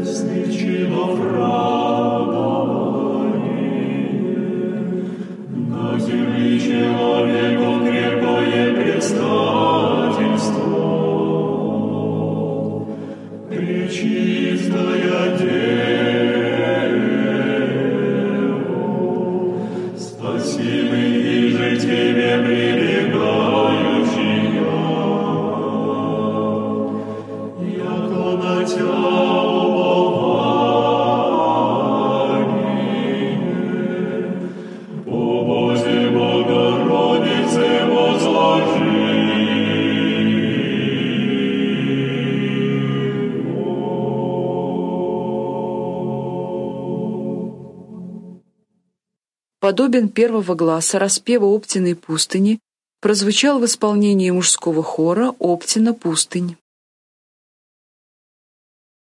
Подобен первого гласа распева Оптиной пустыни прозвучал в исполнении мужского хора «Оптина пустынь».